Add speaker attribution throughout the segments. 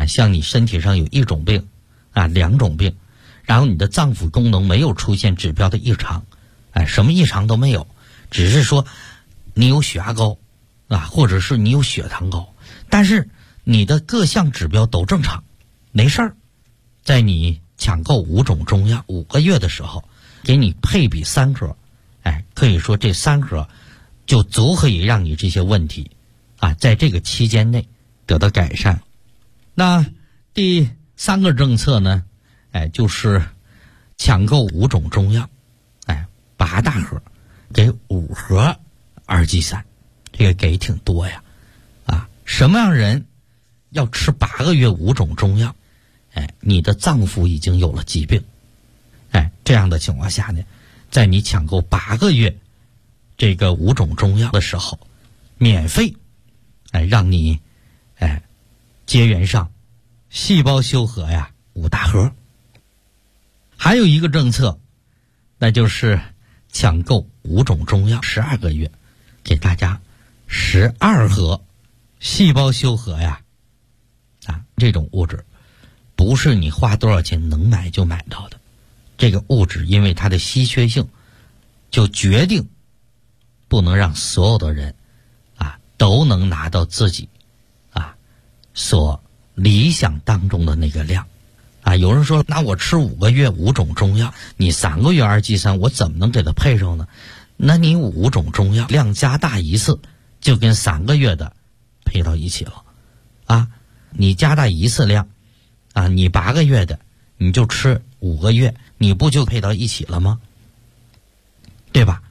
Speaker 1: 像你身体上有一种病两种病，然后你的脏腑功能没有出现指标的异常，什么异常都没有，只是说你有血压高或者是你有血糖高，但是你的各项指标都正常，没事儿。在你抢购5种中药5个月的时候，给你配比3盒，可以说这3盒就足可以让你这些问题在这个期间内得到改善。那第3个政策呢，就是抢购5种中药，8大盒给5盒二剂3，这个给挺多呀。什么样人要吃8个月5种中药？你的脏腑已经有了疾病，这样的情况下呢，在你抢购8个月这个5种中药的时候，免费让你结缘上细胞修和5大盒。还有一个政策，那就是抢购5种中药12个月，给大家12盒细胞修和这种物质不是你花多少钱能买就买到的，这个物质因为它的稀缺性，就决定不能让所有的人都能拿到自己所理想当中的那个量有人说，那我吃5个月5种中药，你3个月二剂3，我怎么能给它配上呢？那你5种中药量加大一次，就跟3个月的配到一起了你加大一次量你8个月的你就吃5个月，你不就配到一起了吗？对吧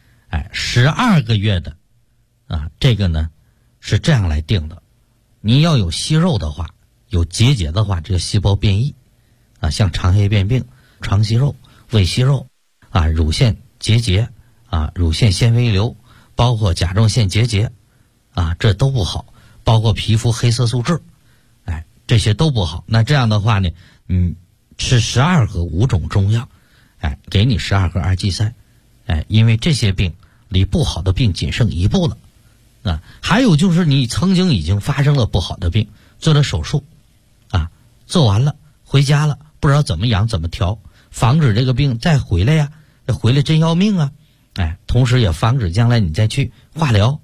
Speaker 1: ？12个月的这个呢是这样来定的，你要有息肉的话，有结节的话，这个细胞变异像肠液变病、肠息肉、胃息肉乳腺结节乳腺纤维瘤，包括甲状腺结节这都不好，包括皮肤黑色素痣这些都不好。那这样的话呢，吃12盒5种中药给你12盒二剂3因为这些病离不好的病仅剩1步了还有就是你曾经已经发生了不好的病，做了手术做完了回家了，不知道怎么养怎么调，防止这个病再回来回来真要命同时也防止将来你再去化疗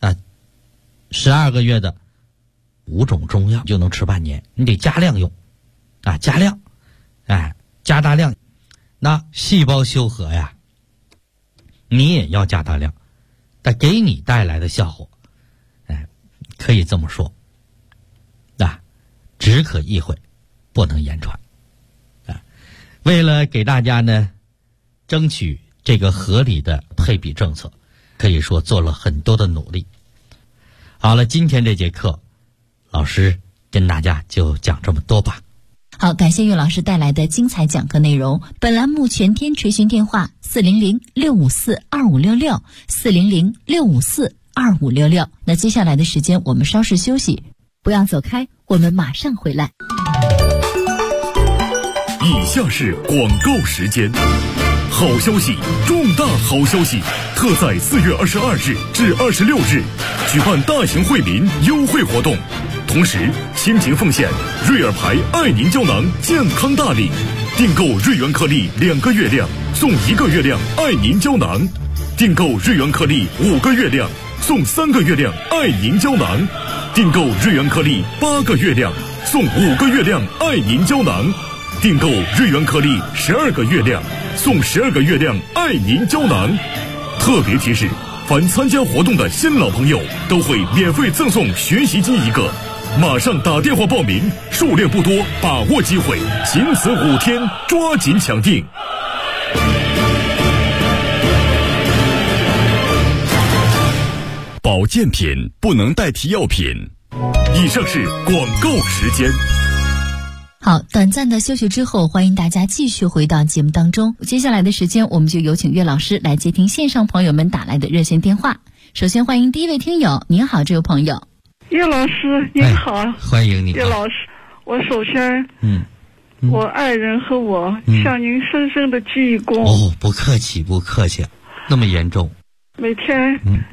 Speaker 1: 12个月的5种中药就能吃半年，你得加量用加量加大量。那细胞修和你也要加大量，但给你带来的效果可以这么说只可意会不能言传为了给大家呢争取这个合理的配比政策，可以说做了很多的努力。好了，今天这节课老师跟大家就讲这么多吧。
Speaker 2: 好，感谢岳老师带来的精彩讲课内容。本栏目全天垂询电话400-654-2566 400-654-2566。那接下来的时间我们稍事休息，不要走开，我们马上回来。
Speaker 3: 以下是广告时间。好消息，重大好消息！特在4月22日至26日举办大型惠民优惠活动，同时亲情奉献瑞尔牌爱宁胶囊健康大礼，订购瑞元颗粒2个月量送1个月量爱宁胶囊，订购瑞元颗粒5个月量送3个月量爱宁胶囊，订购瑞元颗粒8个月量送5个月量爱宁胶囊，订购瑞元颗粒12个月量送12个月亮爱宁胶囊。特别提示，凡参加活动的新老朋友都会免费赠送学习机1个，马上打电话报名，数量不多，把握机会，仅此5天，抓紧抢订。保健品不能代替药品。以上是广告时间。
Speaker 2: 好，短暂的休息之后，欢迎大家继续回到节目当中。接下来的时间，我们就有请岳老师来接听线上朋友们打来的热线电话。首先欢迎第一位听友，您好，这位朋友。
Speaker 4: 岳老师您好，
Speaker 1: 欢迎你。
Speaker 4: 岳老师，我首先我爱人和我向您深深的鞠一躬。
Speaker 1: 不客气不客气，那么严重。
Speaker 4: 每天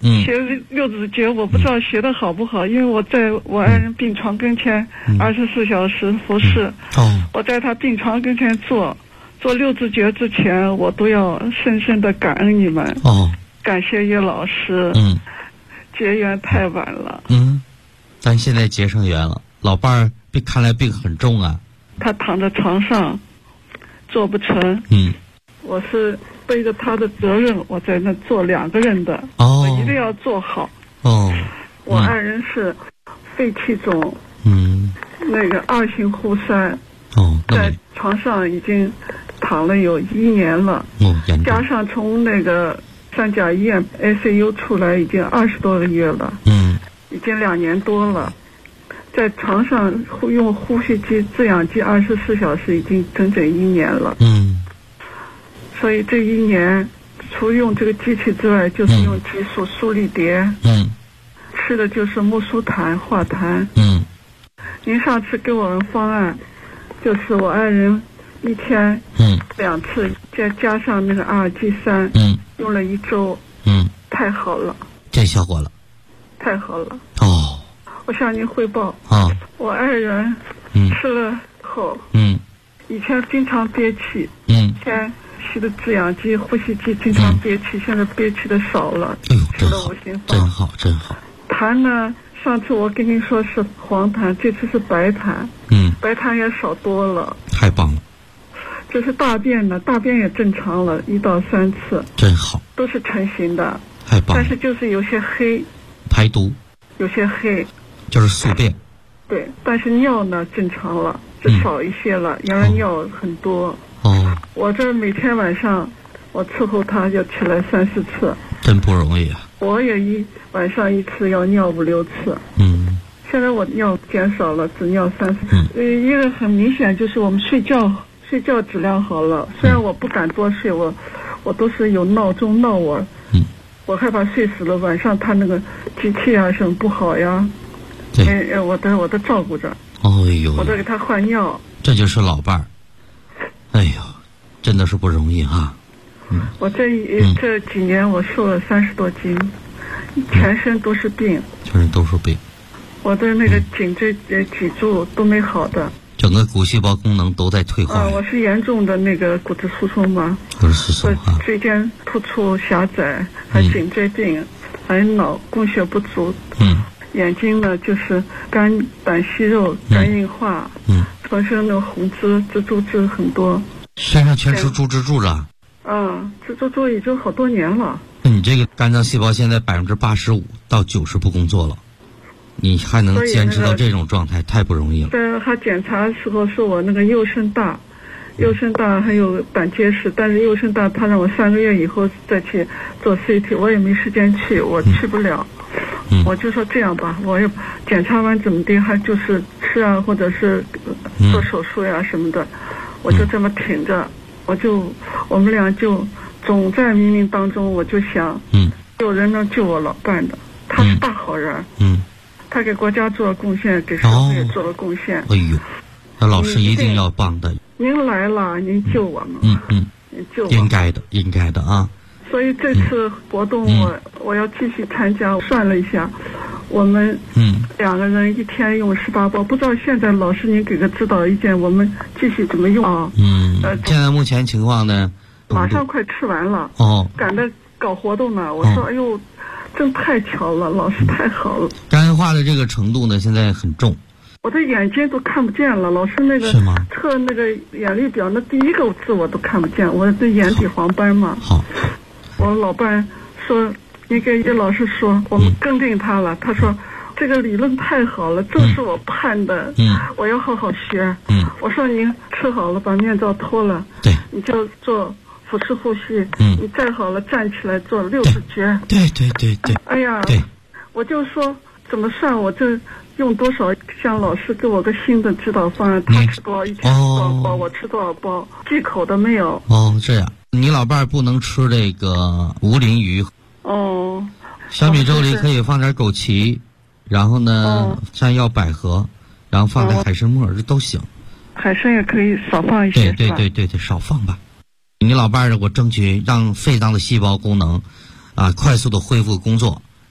Speaker 4: 学六字诀，我不知道学的好不好，因为我在我爱人病床跟前24小时服侍。我在他病床跟前做六字诀之前，我都要深深的感恩你们。感谢叶老师。结缘太晚了。
Speaker 1: 咱现在结上缘了。老伴儿看来病很重啊。
Speaker 4: 他躺在床上做不成。我是背着他的责任，我在那做2个人的。我一定要做好。我爱人是肺气肿。那个2型忽塞。在床上已经躺了有1年了。加上从那个三甲医院 ICU 出来已经20多个月了。已经2年多了。在床上用呼吸机、制氧机24小时已经整整1年了。所以这1年除用这个机器之外，就是用激素速力碟。吃的就是木舒坦、化痰。您上次给我们方案，就是我爱人1天2次，再加上那个阿尔济斯，用了1周。太好了，
Speaker 1: 这效果了，
Speaker 4: 太好了。我向您汇报。我爱人吃了后，以前经常憋气。以前吸的制氧机、呼吸机经常憋气，现在憋气的少了。
Speaker 1: 吃了5星方，真好，真好。
Speaker 4: 痰呢？上次我跟您说是黄痰，这次是白痰。白痰也少多了。
Speaker 1: 太棒了。
Speaker 4: 这是大便呢，大便也正常了1到3次。
Speaker 1: 真好。
Speaker 4: 都是成型的。
Speaker 1: 太棒了。
Speaker 4: 但是就是有些黑。
Speaker 1: 排毒。
Speaker 4: 有些黑。就是
Speaker 1: 宿便。
Speaker 4: 对，但是尿呢正常了，就少一些了。原来尿很多。我这每天晚上我伺候他就起来3、4次。
Speaker 1: 真不容易啊。
Speaker 4: 我也晚上1次要尿5、6次。现在我尿减少了，只尿3、4次。一个很明显就是我们睡觉质量好了。虽然我不敢多睡，我都是有闹钟闹我。我害怕睡死了，晚上他那个机器啊什么不好呀。我都照顾着。我都给他换尿。
Speaker 1: 这就是老伴儿。哎呦，真的是不容易哈。
Speaker 4: 我这几年我瘦了30多斤，全身都是病。
Speaker 1: 全身都是病。
Speaker 4: 我的那个颈椎、脊柱都没好的。
Speaker 1: 整个骨细胞功能都在退化。
Speaker 4: 我是严重的那个骨质疏松嘛。
Speaker 1: 骨质疏松啊。
Speaker 4: 椎间突出狭窄，还颈椎病，还脑供血不足。眼睛呢就是肝胆息肉、肝硬化。浑身的红蜘蛛痣很多。
Speaker 1: 身上全是猪蜘蛛了。
Speaker 4: 蜘蛛已经好多年了。
Speaker 1: 那你这个肝脏细胞现在85%到90%不工作了，你还能坚持到这种状态，太不容易了。
Speaker 4: 但他检查的时候说我那个右肾大还有胆结石，但是右肾大他让我3个月以后再去做 CT， 我也没时间去，我去不了。我就说这样吧，我也检查完怎么的，还就是吃啊，或者是做手术呀什么的，我就这么挺着。我们俩就总在冥冥当中，我就想，有人能救我老伴的，他是大好人。他给国家做了贡献，给社会也做了贡献。
Speaker 1: 哎呦，那老师一定要帮的。
Speaker 4: 您来了，您救我们。您救我。
Speaker 1: 应该的啊。
Speaker 4: 所以这次活动我要继续参加。算了一下，我们2个人1天用18包，不知道现在老师您给个指导意见，我们继续怎么用啊？
Speaker 1: 现在目前情况呢？
Speaker 4: 马上快吃完了。赶着搞活动呢。我说哎呦，真太巧了，老师太好了。
Speaker 1: 肝化的这个程度呢，现在很重。
Speaker 4: 我的眼睛都看不见了，老师那个测那个眼力表，那第1个字我都看不见，我的眼底黄斑嘛。我老伴说，你给叶老师说，我们更定他了。他说这个理论太好了，正是我盼的。我要好好学。我说您吃好了，把面罩脱了，你就做腹式呼吸。你再好了，站起来做6字诀。
Speaker 1: 对。
Speaker 4: 哎呀，我就说怎么算，我这用多少？像老师给我个新的指导方案，他吃多少，1天吃多少包，我吃多少包，忌口的没有。
Speaker 1: 这样。你老伴儿不能吃这个无鳞鱼。小米粥里可以放点枸杞，然后呢山药、百合，然后放点海参末，这都行。
Speaker 4: 海参也可以少放一些。
Speaker 1: 对，少放吧。你老伴儿，我争取让肺脏的细胞功能快速的恢复工作，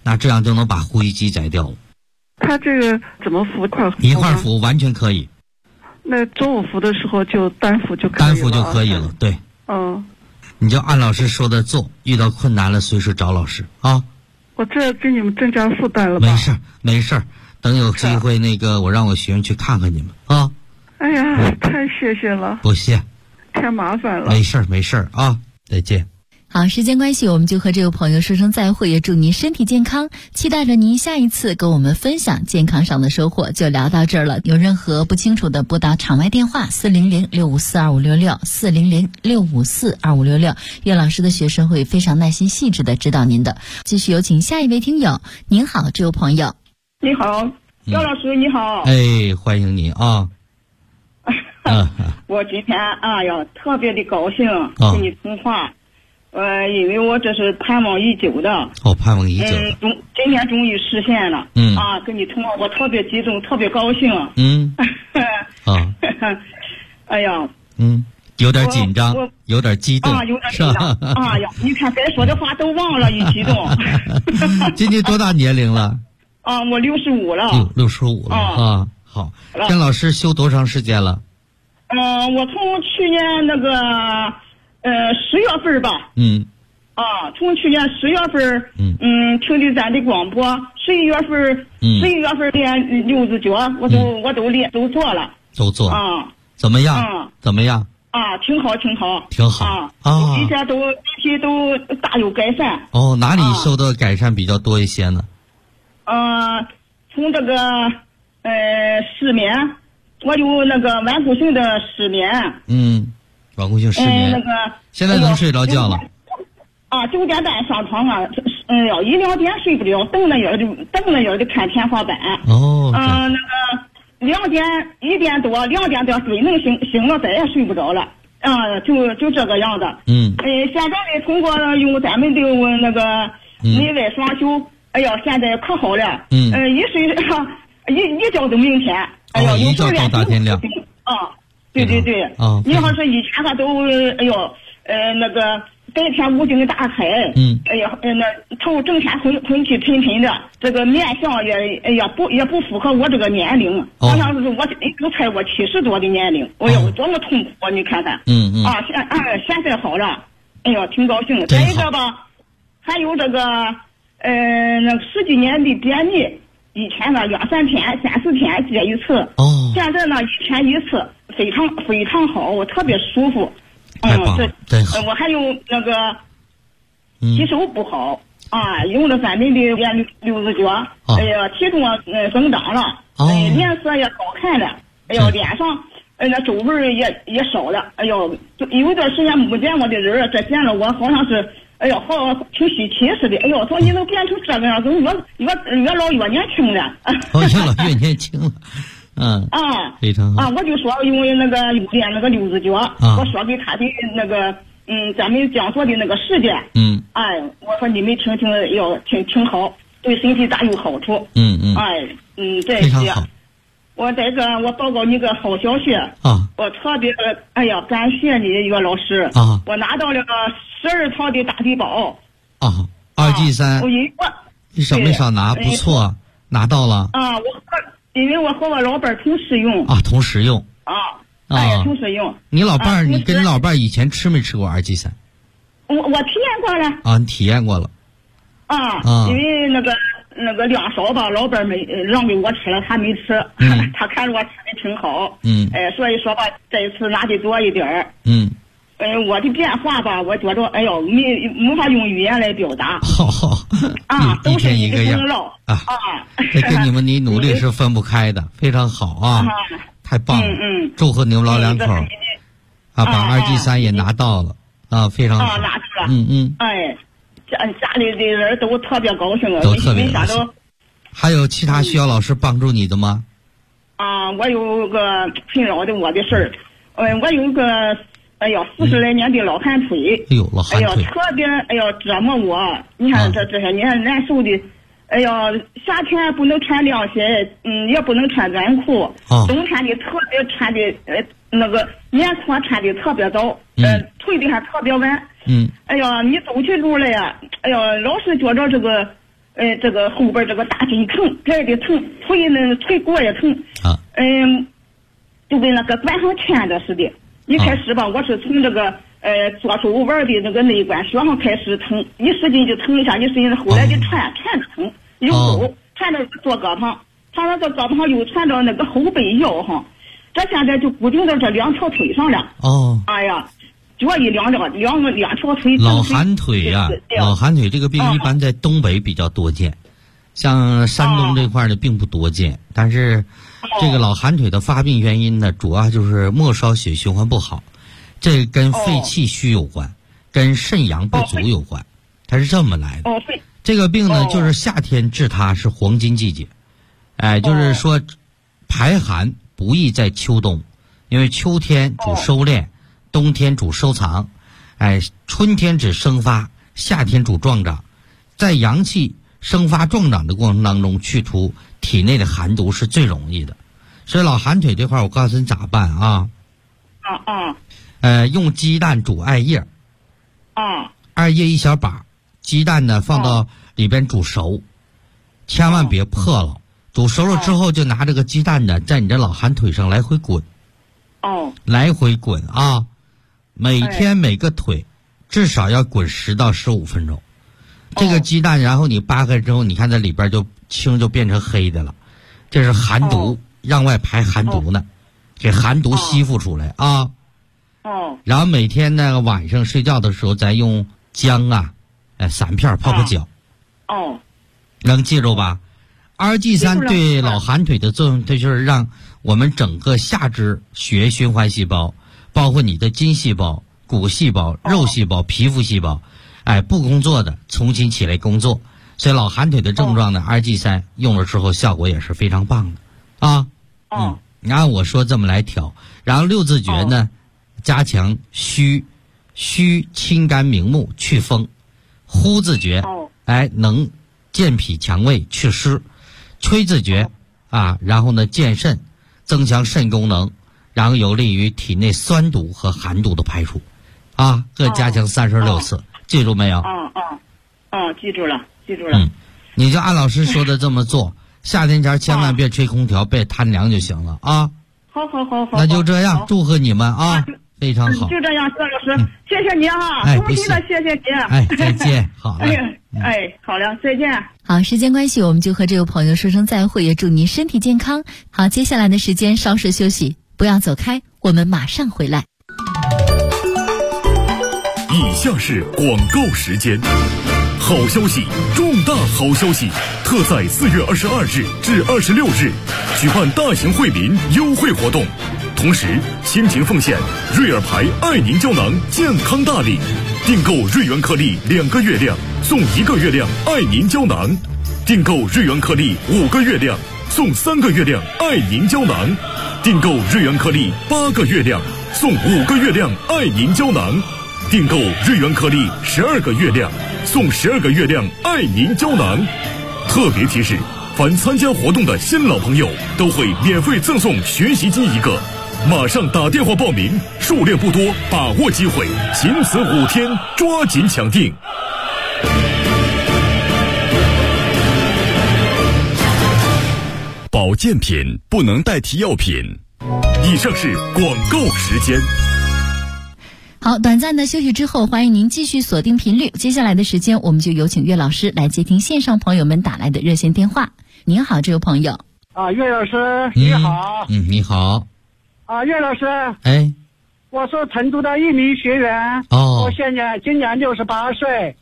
Speaker 1: 那这样就能把呼吸机摘掉了。
Speaker 4: 他这个怎么服？
Speaker 1: 一块服完全可以。
Speaker 4: 那中午服的时候就单服就可以了。
Speaker 1: 单服就可以了，对。你就按老师说的做，遇到困难了随时找老师啊。
Speaker 4: 我这给你们增加负担了吧？
Speaker 1: 没事，等有机会我让我学生去看看你们啊。
Speaker 4: 哎呀，太谢谢了。
Speaker 1: 不谢，
Speaker 4: 太麻烦了。
Speaker 1: 没事啊，再见。
Speaker 2: 好，时间关系，我们就和这位朋友说声再会，也祝您身体健康，期待着您下一次跟我们分享健康上的收获。就聊到这儿了，有任何不清楚的拨打场外电话400-654-2566，400-654-2566，岳老师的学生会非常耐心细致的指导您的。继续有请下一位听友。您好，这位朋友。
Speaker 5: 你好，岳老师你好。
Speaker 1: 哎，欢迎你啊。
Speaker 5: 我今天特别的高兴跟你通话。因为我这是盼望已久的。
Speaker 1: 盼望已久。
Speaker 5: 今天终于实现了。跟你通话我特别激动，特别高兴。哎呀。
Speaker 1: 有点紧张，有点激动。
Speaker 5: 有点紧张。你看该说的话都忘了，一激动。
Speaker 1: 今年多大年龄了？
Speaker 5: 我65了。
Speaker 1: 65了好，跟老师修多长时间了？
Speaker 5: 我从去年10月份吧。从去年10月份，听的咱的广播，11月份练6字脚，我都做了。
Speaker 1: 都做。怎么样？怎么样？
Speaker 5: 挺好。一切都大有改善。
Speaker 1: 哪里受到改善比较多一些呢？
Speaker 5: 从这个失眠，我有那个顽固性的失眠。
Speaker 1: 顽固性失眠。现在能睡着觉了
Speaker 5: ？9点半上床1-2点睡不了，瞪了眼的看天花板。1点多嘴能醒了，再也睡不着了。就这个样子。现在呢，通过用咱们的内外双修，现在可好了。一睡一觉到明天。
Speaker 1: 一觉到大天亮。
Speaker 5: 对。你要是以前都白天无精打采。头整天昏气沉沉的，这个面相也不符合我这个年龄。好像是我都猜我70多的年龄。多么痛苦啊！你看看。现在好了。挺高兴的。再一个吧，还有这个10几年的便秘，以前呢2-3天、3-4天接一次。现在呢1天1次，非常好，我特别舒服。我还有吸收不好用了咱们的练6字脚，体重增长了，脸色也好看了，脸上皱纹也少了，有一段时间没见我的人，这见了我好像是好挺稀奇似的。说你能变成这个样子，越老越年轻了。
Speaker 1: 越老越年轻了。非常好。
Speaker 5: 我就说因为练6字脚，我说给他的咱们讲座的事件。我说你们听挺好，对身体大有好处。这些。我我报告你个好消息。我特别感谢你岳老师。我拿到了12套的大地宝。
Speaker 1: 2G3。你少没少拿，不错，拿到了。
Speaker 5: 因为我和我老伴儿同时用。
Speaker 1: 同时用。
Speaker 5: 同时用。
Speaker 1: 你跟你老伴儿以前吃没吃过2G3？
Speaker 5: 我体验过了。
Speaker 1: 你体验过了。
Speaker 5: 因为2勺吧，老伴儿没让给我吃了，他没吃。他看着我吃的挺好。所以说吧，这一次拿的多一点儿。我的变化吧，我觉着没法用语言来表达。
Speaker 1: 一天一个样这跟你努力是分不开的，非常好太棒了。祝贺你们老两口把2G3也拿到了非常好。
Speaker 5: 拿出了。家里的人都特别高兴，
Speaker 1: 都特别高兴。还有其他需要老师帮助你的吗？
Speaker 5: 我有个困扰的我的事儿。我有个40来年的老寒腿。
Speaker 1: 老寒腿。
Speaker 5: 特别折磨我。你看这些年难受的。夏天不能穿凉鞋，也不能穿短裤。冬天的特别穿的棉裤穿的特别早，退的还特别晚。你走起路来呀，老是觉着这个这个后边这个大腿疼，这儿的疼，腿骨也疼。
Speaker 1: 啊。
Speaker 5: 就跟那个管上圈子似的。一开始吧，我是从这个左手腕的那个内关穴上开始疼，一使劲就疼一下，一使劲，后来就串着疼，又走传到左胳膊，传到这胳膊上又传到那个后背腰上，这现在就固定到这两条腿上了。哎呀，脚一两条腿。
Speaker 1: 老寒腿呀，老寒腿这个病一般在东北比较多见，像山东这块的并不多见。但是这个老寒腿的发病原因呢，主要就是末梢血循环不好，这跟肺气虚有关，跟肾阳不足有关，它是这么来的。这个病呢，就是夏天治它是黄金季节，就是说排寒不宜在秋冬，因为秋天主收敛，冬天主收藏，春天指生发，夏天主壮长，在阳气生发壮长的过程当中，去除体内的寒毒是最容易的。所以老寒腿这块我告诉你咋办啊？用鸡蛋煮艾叶，艾叶一小把，鸡蛋呢放到里边煮熟，千万别破了。煮熟了之后，就拿这个鸡蛋呢，在你这老寒腿上来回滚，来回滚啊！每天每个腿至少要滚10到15分钟。这个鸡蛋，然后你扒开之后，你看在里边就青就变成黑的了，这是寒毒，让外排寒毒呢，给寒毒吸附出来啊。然后每天那个晚上睡觉的时候，再用姜散片泡个脚。能记住吧？RG3对老寒腿的作用，它就是让我们整个下肢血液循环细胞，包括你的筋细胞、骨细胞、肉细胞、皮肤细胞，不工作的重新起来工作。所以老寒腿的症状呢，RG3用了之后效果也是非常棒的啊。你按我说这么来调，然后6字诀呢，加强虚清肝明目去风，呼字诀能健脾强胃祛湿，吹字诀然后呢健肾，增强肾功能，然后有利于体内酸毒和寒毒的排除各加强36次，记住没有？
Speaker 5: 记住了。
Speaker 1: 你就按老师说的这么做，夏天前千万别吹空调，别贪凉就行了啊。
Speaker 5: 好。
Speaker 1: 那就这样，祝贺你们啊，非常好。
Speaker 5: 就这样，薛老师，谢谢你衷心的谢谢你。
Speaker 1: 再见，好了。
Speaker 5: 好了，再见。
Speaker 2: 好，时间关系，我们就和这位朋友说声再会，也祝您身体健康。好，接下来的时间稍事休息，不要走开，我们马上回来。
Speaker 3: 以下是广告时间。好消息，重大好消息！特在4月22日至26日举办大型惠民优惠活动，同时亲情奉献瑞尔牌爱凝胶囊健康大礼，订购瑞元颗粒2个月亮送1个月亮爱凝胶囊，订购瑞元颗粒5个月亮送3个月亮爱凝胶囊，订购瑞元颗粒8个月亮送5个月亮爱凝胶囊，订购瑞元颗粒12个月亮送12个月亮爱凝胶囊。特别提示，凡参加活动的新老朋友都会免费赠送学习机1个，马上打电话报名，数量不多，把握机会，仅此5天，抓紧抢订。保健品不能代替药品。以上是广告时间。
Speaker 2: 好，短暂的休息之后，欢迎您继续锁定频率。接下来的时间，我们就有请岳老师来接听线上朋友们打来的热线电话。您好，这位朋友。
Speaker 6: 岳老师，你好。
Speaker 1: 你好。
Speaker 6: 岳老师。我是成都的1名学员。我今年68岁。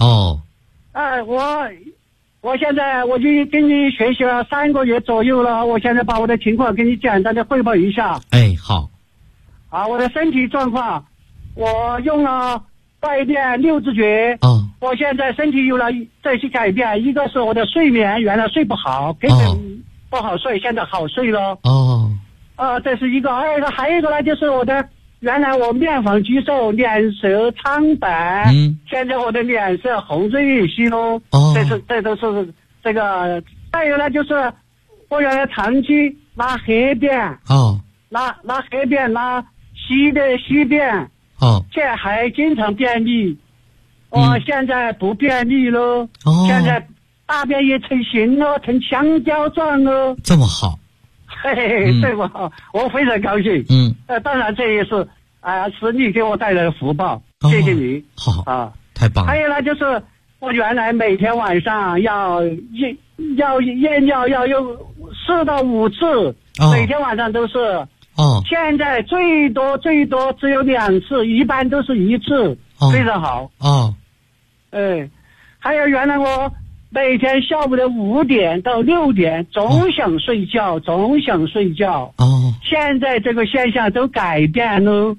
Speaker 6: 我现在我就跟你学习了3个月左右了，我现在把我的情况给你简单的汇报一下。
Speaker 1: 好。
Speaker 6: 我的身体状况。我用了拜殿6字诀，我现在身体有了这些改变。一个是我的睡眠原来睡不好，根本不好睡，现在好睡了。这是一个。还有一个呢，就是原来我面黄肌瘦，脸色苍白，现在我的脸色红润有些喽。这都是这个。再有呢，就是我原来长期拉黑便，拉黑便，拉稀便。这还经常便秘，我现在不便秘了。现在大便也成型了，成香蕉状了。
Speaker 1: 这么好，
Speaker 6: 嘿嘿，这么好，我非常高兴。当然这也是是你给我带来的福报，谢谢你。
Speaker 1: 好啊，太棒了。
Speaker 6: 还有呢，就是我原来每天晚上要验尿要用4到5次，每天晚上都是。现在最多只有2次，一般都是1次，非常好。还有原来我每天下午的5点到6点总想睡觉。现在这个现象都改变了。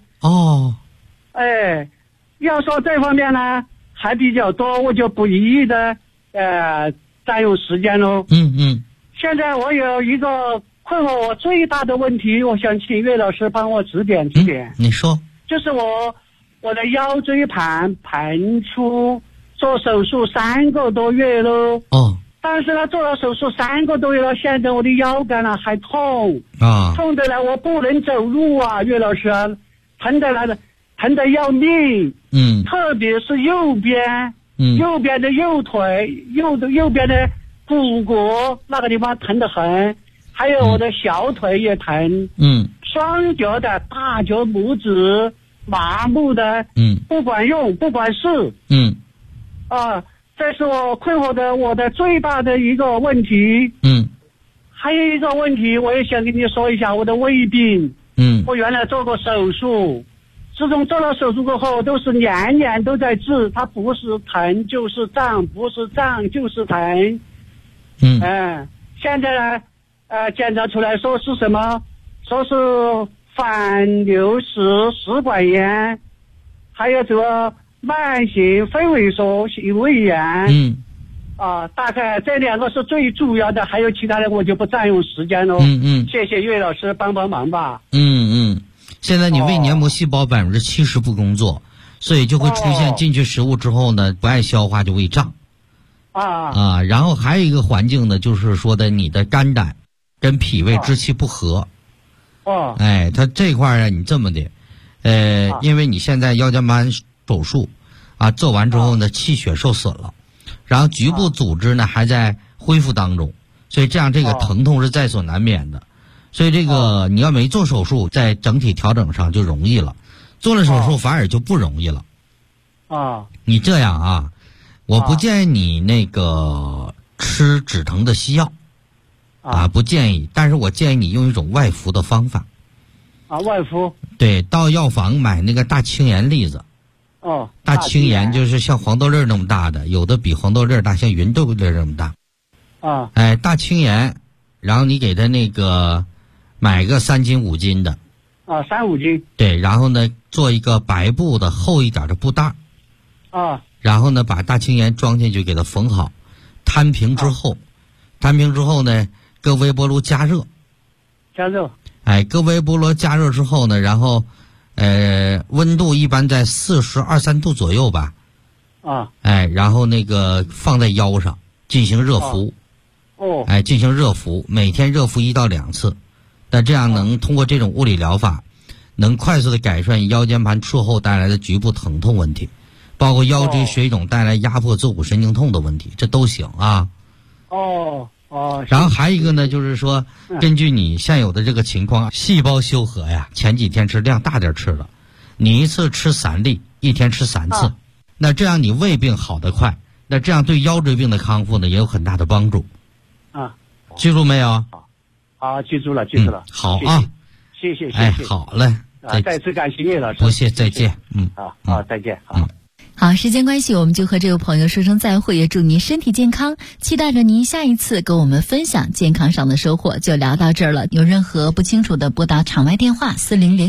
Speaker 6: 要说这方面呢还比较多，我就不一一的占用时间喽。现在我有一个困惑我最大的问题，我想请岳老师帮我指点。
Speaker 1: 你说。
Speaker 6: 就是我的腰椎盘出，做手术3个多月了。但是呢，做了手术3个多月了，现在我的腰杆呢还痛。痛的来我不能走路啊，岳老师啊，疼得要命。特别是右边的右腿，右边的骨骼那个地方疼得很。还有我的小腿也疼，双脚的大脚拇指麻木的，不管用，不管事，这是我困惑的我的最大的一个问题。还有一个问题，我也想跟你说一下我的胃病。我原来做过手术，自从做了手术过后，都是年年都在治，它不是疼就是胀，不是胀就是疼。现在呢。检查出来说是什么？说是反流食管炎，还有这个慢性肺萎缩性胃炎。大概这2个是最主要的，还有其他的我就不占用时间了。谢谢岳老师帮忙吧。
Speaker 1: 现在你胃黏膜细胞70%不工作，所以就会出现进去食物之后呢，不爱消化就胃胀。然后还有一个环境呢，就是说的你的肝胆跟脾胃之气不和。它这块啊，你这么的，因为你现在腰间盘手术做完之后呢，气血受损了，然后局部组织呢还在恢复当中，所以这样这个疼痛是在所难免的。所以这个你要没做手术，在整体调整上就容易了，做了手术反而就不容易了。你这样啊，我不建议你那个吃止疼的西药。不建议，但是我建议你用一种外服的方法。
Speaker 6: 外服。对，
Speaker 1: 到药房买那个大青盐粒子。大青盐就是像黄豆粒那么大的，有的比黄豆粒大，像芸豆粒这么大。大青盐，然后你给它那个买个3斤5斤的。
Speaker 6: 3、5斤。
Speaker 1: 对，然后呢做一个白布的厚一点的布袋。然后呢把大青盐装进去，给它缝好，摊平之后呢。搁微波炉加热，搁微波炉加热之后呢，然后，温度一般在42、3度左右吧。然后那个放在腰上进行热敷。进行热敷，每天热敷1到2次。那这样能通过这种物理疗法，能快速的改善腰间盘术后带来的局部疼痛问题，包括腰椎水肿带来压迫坐骨神经痛的问题，这都行啊。然后还有一个呢，就是说根据你现有的这个情况，细胞修和呀，前几天吃量大点吃了，你一次吃3粒，一天吃3次，那这样你胃病好得快，那这样对腰椎病的康复呢也有很大的帮助。记住没有？
Speaker 6: 好，记住了。
Speaker 1: 好啊，
Speaker 6: 谢谢。
Speaker 1: 好嘞，
Speaker 6: 再次感谢岳老师。
Speaker 1: 不谢，再见。
Speaker 6: 再见。
Speaker 2: 好，时间关系，我们就和这位朋友说声再会，也祝您身体健康，期待着您下一次跟我们分享健康上的收获。就聊到这儿了，有任何不清楚的拨打场外电话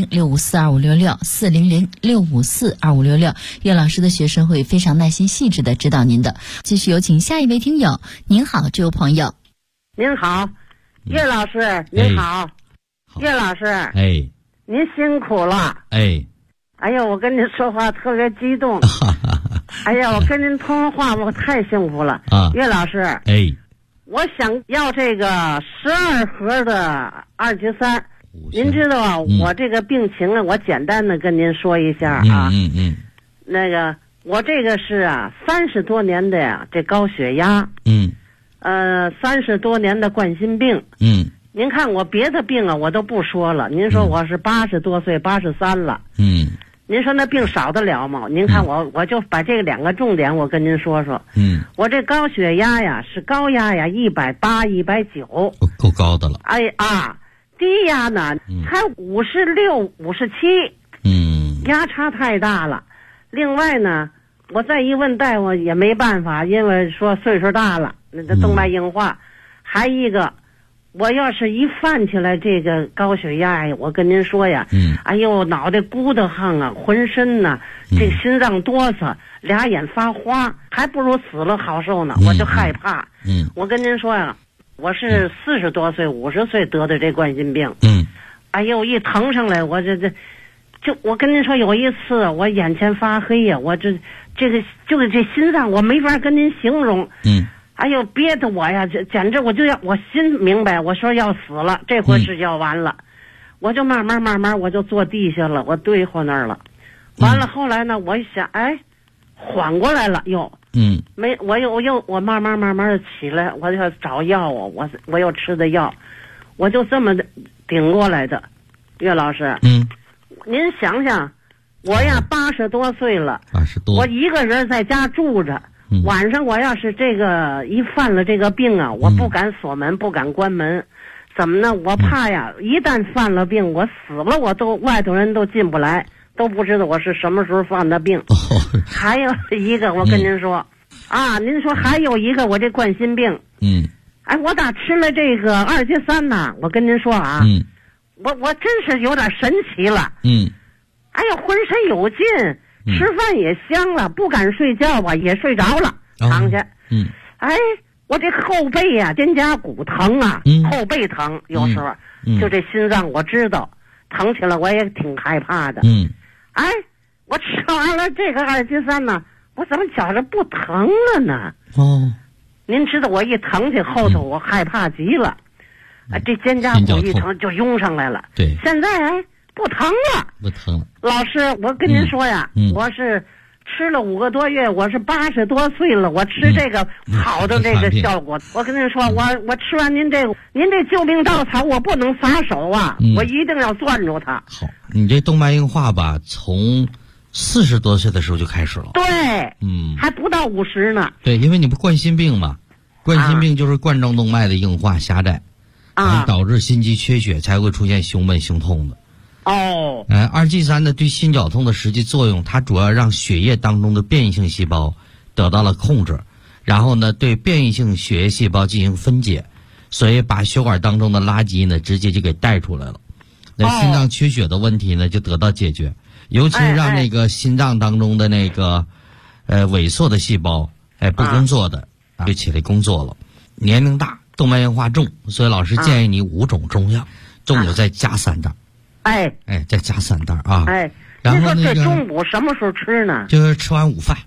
Speaker 2: 400-654-2566，400-654-2566，岳老师的学生会非常耐心细致的指导您的。继续有请下一位听友。您好，这位朋友。
Speaker 7: 您好，岳老师，您好，岳老师，您辛苦了，哎呀，我跟您说话特别激动。哎呀，我跟您通话我太幸福了。岳老师，我想要这个12盒的2级3。您知道我这个病情啊，我简单的跟您说一下啊。那个我这个是30多年的呀，这高血压。 30多年的冠心病。您看我别的病啊，我都不说了。您说我是80多岁，83了。您说那病少得了吗？您看我就把这2个重点我跟您说说。我这高血压呀是高压呀180、190，
Speaker 1: 够高的了。
Speaker 7: 低压呢才56、57，压差太大了。另外呢，我再一问大夫也没办法，因为说岁数大了，那动脉硬化。还一个，我要是一犯起来这个高血压呀，我跟您说呀，哎呦，脑袋咕得慌啊，浑身呢，这心脏哆嗦，俩眼发花，还不如死了好受呢，我就害怕。我跟您说呀，我是40多岁、50岁得的这冠心病。哎呦，一疼上来，我我跟您说，有一次我眼前发黑呀，我这心脏我没法跟您形容。哎呦，憋得我呀，简直我心明白，我说要死了，这回是要完了。我就慢慢我就坐地下了，我对付那儿了。完了后来呢，我一想，哎，缓过来了又。我慢慢的起来，我就找药啊，我又吃的药，我就这么顶过来的。岳老师，您想想，我呀80多岁了，80多，我一个人在家住着。晚上我要是这个一犯了这个病啊，我不敢锁门，不敢关门，怎么呢？我怕呀，一旦犯了病，我死了，外头人都进不来，都不知道我是什么时候犯的病。还有一个，我跟您说，您说还有一个，我这冠心病，我打吃了这个2级3呢，我跟您说啊，我真是有点神奇了，哎呀，浑身有劲。吃饭也香了，不敢睡觉吧，也睡着了，躺下。我这后背呀，肩胛骨疼啊，后背疼，有时候就这心脏我知道疼起来，我也挺害怕的。我吃完了这个2级3呢，我怎么觉着不疼了呢？您知道我一疼起后头，我害怕极了，这肩胛骨一疼就涌上来了。
Speaker 1: 对，
Speaker 7: 现在不疼了，老师，我跟您说呀，我是吃了5个多月，我是80多岁了，我吃这个好的这个效果。我跟您说，我吃完您这救命稻草，我不能撒手啊，我一定要攥住它。
Speaker 1: 好，你这动脉硬化吧，从40多岁的时候就开始了。
Speaker 7: 对，还不到50呢。
Speaker 1: 对，因为你不冠心病嘛，冠心病就是冠状动脉的硬化狭窄，导致心肌缺血，才会出现胸闷胸痛的。2剂3呢，对心绞痛的实际作用，它主要让血液当中的变异性细胞得到了控制，然后呢，对变异性血液细胞进行分解，所以把血管当中的垃圾呢，直接就给带出来了。那心脏缺血的问题呢，就得到解决，尤其让那个心脏当中的那个萎缩的细胞不工作的就起来工作了。年龄大，动脉硬化重，所以老师建议你5种中药，中午再加3袋。再加3袋啊！然后
Speaker 7: 这中午什么时候吃呢？
Speaker 1: 就是吃完午饭。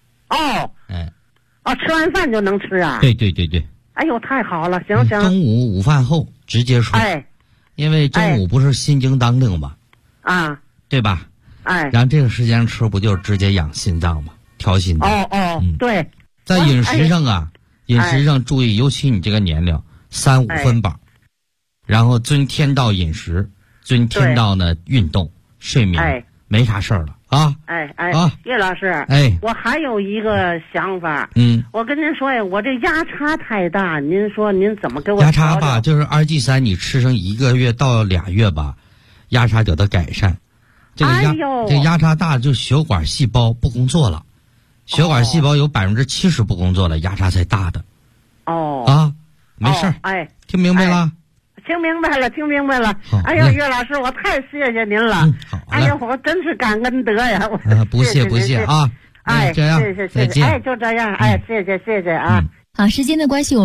Speaker 7: 吃完饭就能吃啊？
Speaker 1: 对。
Speaker 7: 哎呦，太好了！行，
Speaker 1: 中午午饭后直接说。因为中午不是心经当令嘛，对吧？然后这个时间吃不就直接养心脏吗？调心脏。
Speaker 7: 对。
Speaker 1: 在饮食上注意，尤其你这个年龄，3、5分饱，然后遵天道饮食。遵天道呢，运动、睡眠，没啥事儿了啊！
Speaker 7: 叶老师，我还有一个想法，我跟您说呀，我这压差太大，您说您怎么给我？
Speaker 1: 压差吧，就是2剂3，你吃上1个月到2月吧，压差得到改善。这压差大，就血管细胞不工作了，血管细胞有70%不工作了，压差才大的。没事儿，听明白了？
Speaker 7: 听明白了。哎呦，岳老师，我太谢谢您了。哎呦，我真是感恩德呀！
Speaker 1: 不谢啊！这样，
Speaker 7: 谢谢，
Speaker 1: 再见。
Speaker 7: 就这样，谢谢啊。
Speaker 2: 好，时间的关系，